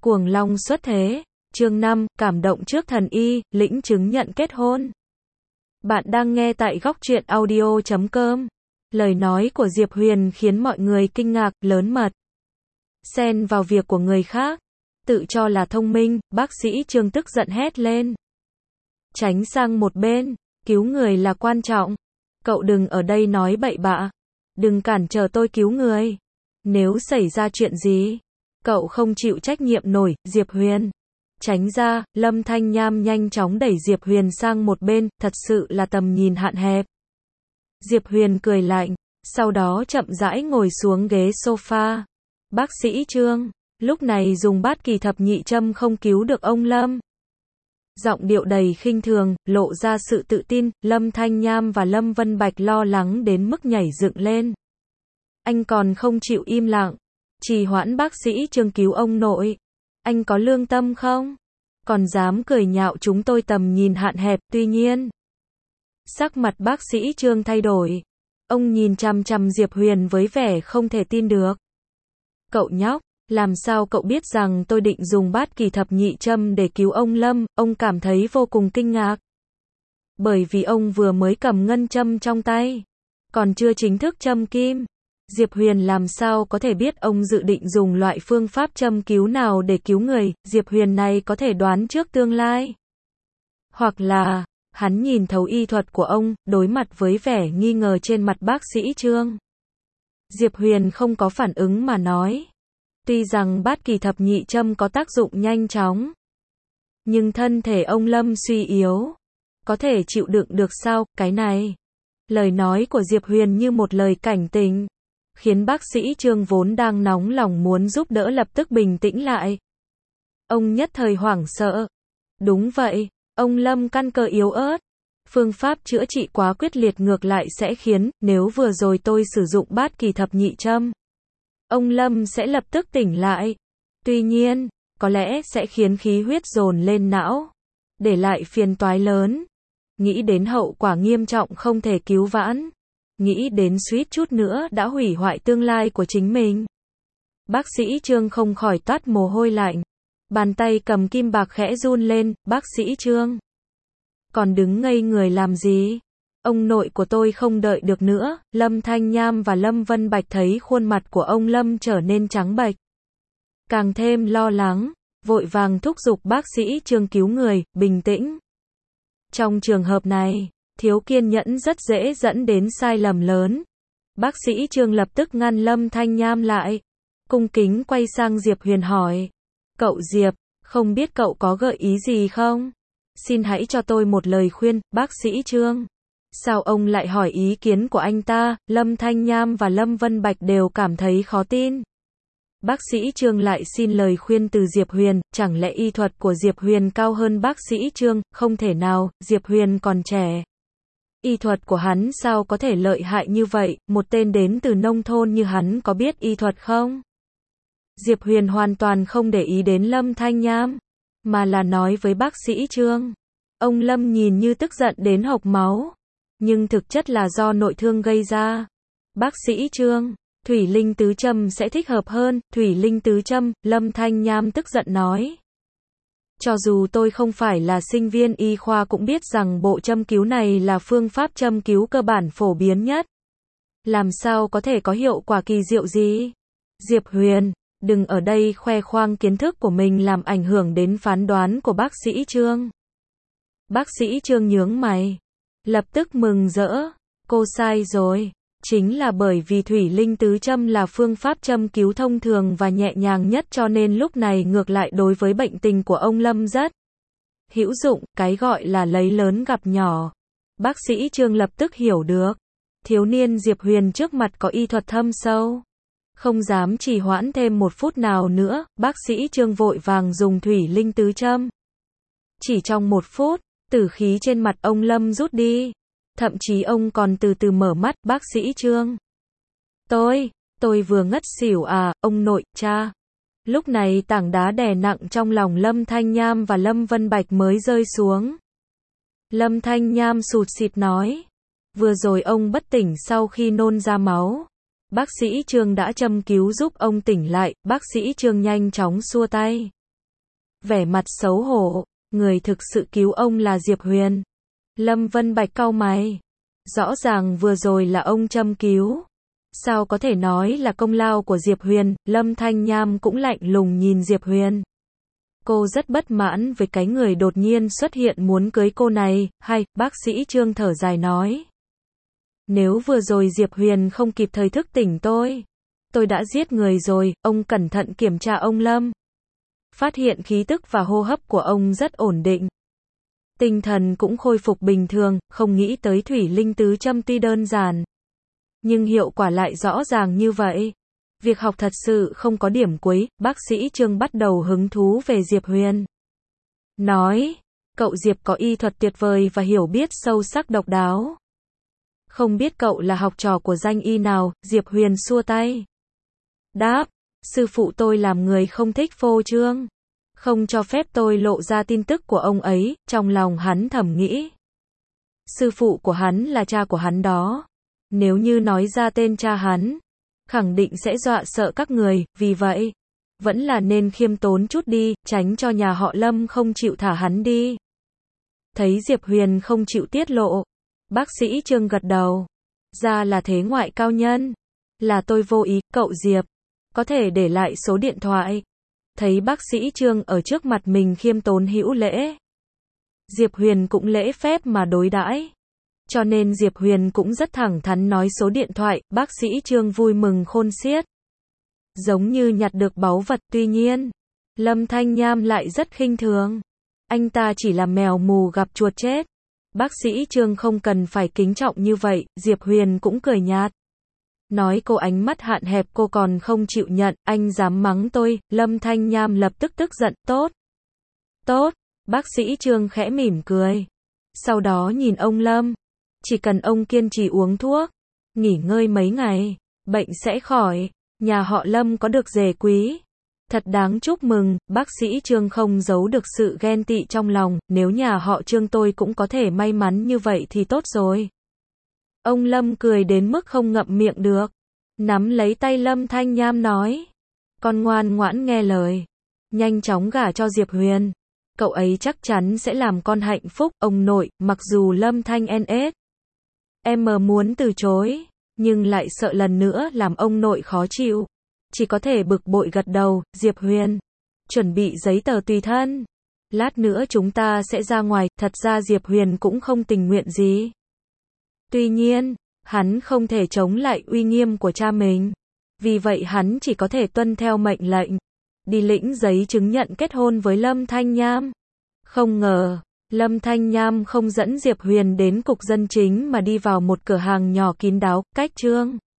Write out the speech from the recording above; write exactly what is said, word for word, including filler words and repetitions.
Cuồng long xuất thế. Chương năm, cảm động trước thần y, lĩnh chứng nhận kết hôn. Bạn đang nghe tại góc truyện audio chấm com. Lời nói của Diệp Huyền khiến mọi người kinh ngạc, lớn mật. Xen vào việc của người khác. Tự cho là thông minh, bác sĩ Trương tức giận hét lên. Tránh sang một bên, cứu người là quan trọng. Cậu đừng ở đây nói bậy bạ. Đừng cản trở tôi cứu người. Nếu xảy ra chuyện gì, cậu không chịu trách nhiệm nổi. Diệp Huyền. Tránh ra, Lâm Thanh Nham nhanh chóng đẩy Diệp Huyền sang một bên, thật sự là tầm nhìn hạn hẹp. Diệp Huyền cười lạnh, sau đó chậm rãi ngồi xuống ghế sofa. Bác sĩ Trương, lúc này dùng bát kỳ thập nhị châm không cứu được ông Lâm. Giọng điệu đầy khinh thường, lộ ra sự tự tin, Lâm Thanh Nham và Lâm Vân Bạch lo lắng đến mức nhảy dựng lên. Anh còn không chịu im lặng, trì hoãn bác sĩ Trương cứu ông nội. Anh có lương tâm không? Còn dám cười nhạo chúng tôi tầm nhìn hạn hẹp. Tuy nhiên, sắc mặt bác sĩ Trương thay đổi. Ông nhìn chằm chằm Diệp Huyền với vẻ không thể tin được. Cậu nhóc, làm sao cậu biết rằng tôi định dùng bát kỳ thập nhị châm để cứu ông Lâm? Ông cảm thấy vô cùng kinh ngạc. Bởi vì ông vừa mới cầm ngân châm trong tay, còn chưa chính thức châm kim. Diệp Huyền làm sao có thể biết ông dự định dùng loại phương pháp châm cứu nào để cứu người? Diệp Huyền này có thể đoán trước tương lai. Hoặc là, hắn nhìn thấu y thuật của ông. Đối mặt với vẻ nghi ngờ trên mặt bác sĩ Trương, Diệp Huyền không có phản ứng mà nói. Tuy rằng bát kỳ thập nhị châm có tác dụng nhanh chóng, nhưng thân thể ông Lâm suy yếu, có thể chịu đựng được sao? Cái này, lời nói của Diệp Huyền như một lời cảnh tình, khiến bác sĩ Trương vốn đang nóng lòng muốn giúp đỡ lập tức bình tĩnh lại. Ông nhất thời hoảng sợ. Đúng vậy, ông Lâm căn cơ yếu ớt. Phương pháp chữa trị quá quyết liệt ngược lại sẽ khiến, nếu vừa rồi tôi sử dụng bát kỳ thập nhị châm, ông Lâm sẽ lập tức tỉnh lại. Tuy nhiên, có lẽ sẽ khiến khí huyết dồn lên não, để lại phiền toái lớn. Nghĩ đến hậu quả nghiêm trọng không thể cứu vãn. Nghĩ đến suýt chút nữa đã hủy hoại tương lai của chính mình. Bác sĩ Trương không khỏi toát mồ hôi lạnh. Bàn tay cầm kim bạc khẽ run lên. Bác sĩ Trương, còn đứng ngây người làm gì? Ông nội của tôi không đợi được nữa. Lâm Thanh Nham và Lâm Vân Bạch thấy khuôn mặt của ông Lâm trở nên trắng bệch, càng thêm lo lắng, vội vàng thúc giục bác sĩ Trương cứu người, bình tĩnh. Trong trường hợp này, thiếu kiên nhẫn rất dễ dẫn đến sai lầm lớn. Bác sĩ Trương lập tức ngăn Lâm Thanh Nham lại, cung kính quay sang Diệp Huyền hỏi. Cậu Diệp, không biết cậu có gợi ý gì không? Xin hãy cho tôi một lời khuyên. Bác sĩ Trương, sao ông lại hỏi ý kiến của anh ta? Lâm Thanh Nham và Lâm Vân Bạch đều cảm thấy khó tin. Bác sĩ Trương lại xin lời khuyên từ Diệp Huyền, chẳng lẽ y thuật của Diệp Huyền cao hơn bác sĩ Trương? Không thể nào, Diệp Huyền còn trẻ. Y thuật của hắn sao có thể lợi hại như vậy? Một tên đến từ nông thôn như hắn có biết y thuật không? Diệp Huyền hoàn toàn không để ý đến Lâm Thanh Nham, mà là nói với bác sĩ Trương. Ông Lâm nhìn như tức giận đến hộc máu, nhưng thực chất là do nội thương gây ra. Bác sĩ Trương, thủy linh tứ châm sẽ thích hợp hơn. Thủy linh tứ châm, Lâm Thanh Nham tức giận nói. Cho dù tôi không phải là sinh viên y khoa cũng biết rằng bộ châm cứu này là phương pháp châm cứu cơ bản phổ biến nhất. Làm sao có thể có hiệu quả kỳ diệu gì? Diệp Huyền, đừng ở đây khoe khoang kiến thức của mình làm ảnh hưởng đến phán đoán của bác sĩ Trương. Bác sĩ Trương nhướng mày, lập tức mừng rỡ. Cô sai rồi. Chính là bởi vì thủy linh tứ châm là phương pháp châm cứu thông thường và nhẹ nhàng nhất cho nên lúc này ngược lại đối với bệnh tình của ông Lâm rất hữu dụng, cái gọi là lấy lớn gặp nhỏ. Bác sĩ Trương lập tức hiểu được. Thiếu niên Diệp Huyền trước mặt có y thuật thâm sâu. Không dám trì hoãn thêm một phút nào nữa, bác sĩ Trương vội vàng dùng thủy linh tứ châm. Chỉ trong một phút, tử khí trên mặt ông Lâm rút đi. Thậm chí ông còn từ từ mở mắt. Bác sĩ Trương, Tôi, tôi vừa ngất xỉu à, ông nội, cha. Lúc này tảng đá đè nặng trong lòng Lâm Thanh Nham và Lâm Vân Bạch mới rơi xuống. Lâm Thanh Nham sụt sịt nói. Vừa rồi ông bất tỉnh sau khi nôn ra máu. Bác sĩ Trương đã châm cứu giúp ông tỉnh lại. Bác sĩ Trương nhanh chóng xua tay. vẻ mặt xấu hổ. Người thực sự cứu ông là Diệp Huyền. Lâm Vân Bạch cau mày. Rõ ràng vừa rồi là ông châm cứu. Sao có thể nói là công lao của Diệp Huyền? Lâm Thanh Nham cũng lạnh lùng nhìn Diệp Huyền. Cô rất bất mãn với cái người đột nhiên xuất hiện muốn cưới cô này. Hay, bác sĩ Trương thở dài nói. Nếu vừa rồi Diệp Huyền không kịp thời thức tỉnh tôi, tôi đã giết người rồi. Ông cẩn thận kiểm tra ông Lâm. Phát hiện khí tức và hô hấp của ông rất ổn định. Tinh thần cũng khôi phục bình thường, không nghĩ tới thủy linh tứ châm tuy đơn giản, nhưng hiệu quả lại rõ ràng như vậy. Việc học thật sự không có điểm cuối. Bác sĩ Trương bắt đầu hứng thú về Diệp Huyền. Nói, cậu Diệp có y thuật tuyệt vời và hiểu biết sâu sắc độc đáo. Không biết cậu là học trò của danh y nào? Diệp Huyền xua tay. Đáp, sư phụ tôi làm người không thích phô trương, không cho phép tôi lộ ra tin tức của ông ấy. Trong lòng hắn thầm nghĩ, sư phụ của hắn là cha của hắn đó. Nếu như nói ra tên cha hắn, khẳng định sẽ dọa sợ các người. Vì vậy, vẫn là nên khiêm tốn chút đi, tránh cho nhà họ Lâm không chịu thả hắn đi. Thấy Diệp Huyền không chịu tiết lộ, bác sĩ Trương gật đầu. Ra là thế ngoại cao nhân. Là tôi vô ý. Cậu Diệp, có thể để lại số điện thoại. Thấy bác sĩ Trương ở trước mặt mình khiêm tốn hữu lễ, Diệp Huyền cũng lễ phép mà đối đãi. Cho nên Diệp Huyền cũng rất thẳng thắn nói số điện thoại. Bác sĩ Trương vui mừng khôn xiết, giống như nhặt được báu vật. Tuy nhiên, Lâm Thanh Nham lại rất khinh thường. Anh ta chỉ là mèo mù gặp chuột chết. Bác sĩ Trương không cần phải kính trọng như vậy. Diệp Huyền cũng cười nhạt. Nói cô ánh mắt hạn hẹp cô còn không chịu nhận. Anh dám mắng tôi? Lâm Thanh Nham lập tức tức giận. Tốt. Tốt. Bác sĩ Trương khẽ mỉm cười. Sau đó nhìn ông Lâm. Chỉ cần ông kiên trì uống thuốc, nghỉ ngơi mấy ngày, bệnh sẽ khỏi. Nhà họ Lâm có được rể quý. Thật đáng chúc mừng. Bác sĩ Trương không giấu được sự ghen tị trong lòng. Nếu nhà họ Trương tôi cũng có thể may mắn như vậy thì tốt rồi. Ông Lâm cười đến mức không ngậm miệng được. Nắm lấy tay Lâm Thanh Nham nói. Con ngoan ngoãn nghe lời. Nhanh chóng gả cho Diệp Huyền. Cậu ấy chắc chắn sẽ làm con hạnh phúc. Ông nội, mặc dù Lâm Thanh en ét em muốn từ chối, nhưng lại sợ lần nữa làm ông nội khó chịu. Chỉ có thể bực bội gật đầu. Diệp Huyền, chuẩn bị giấy tờ tùy thân. Lát nữa chúng ta sẽ ra ngoài. Thật ra Diệp Huyền cũng không tình nguyện gì. Tuy nhiên, hắn không thể chống lại uy nghiêm của cha mình. Vì vậy hắn chỉ có thể tuân theo mệnh lệnh. Đi lĩnh giấy chứng nhận kết hôn với Lâm Thanh Nham. Không ngờ, Lâm Thanh Nham không dẫn Diệp Huyền đến cục dân chính mà đi vào một cửa hàng nhỏ kín đáo, cách Trương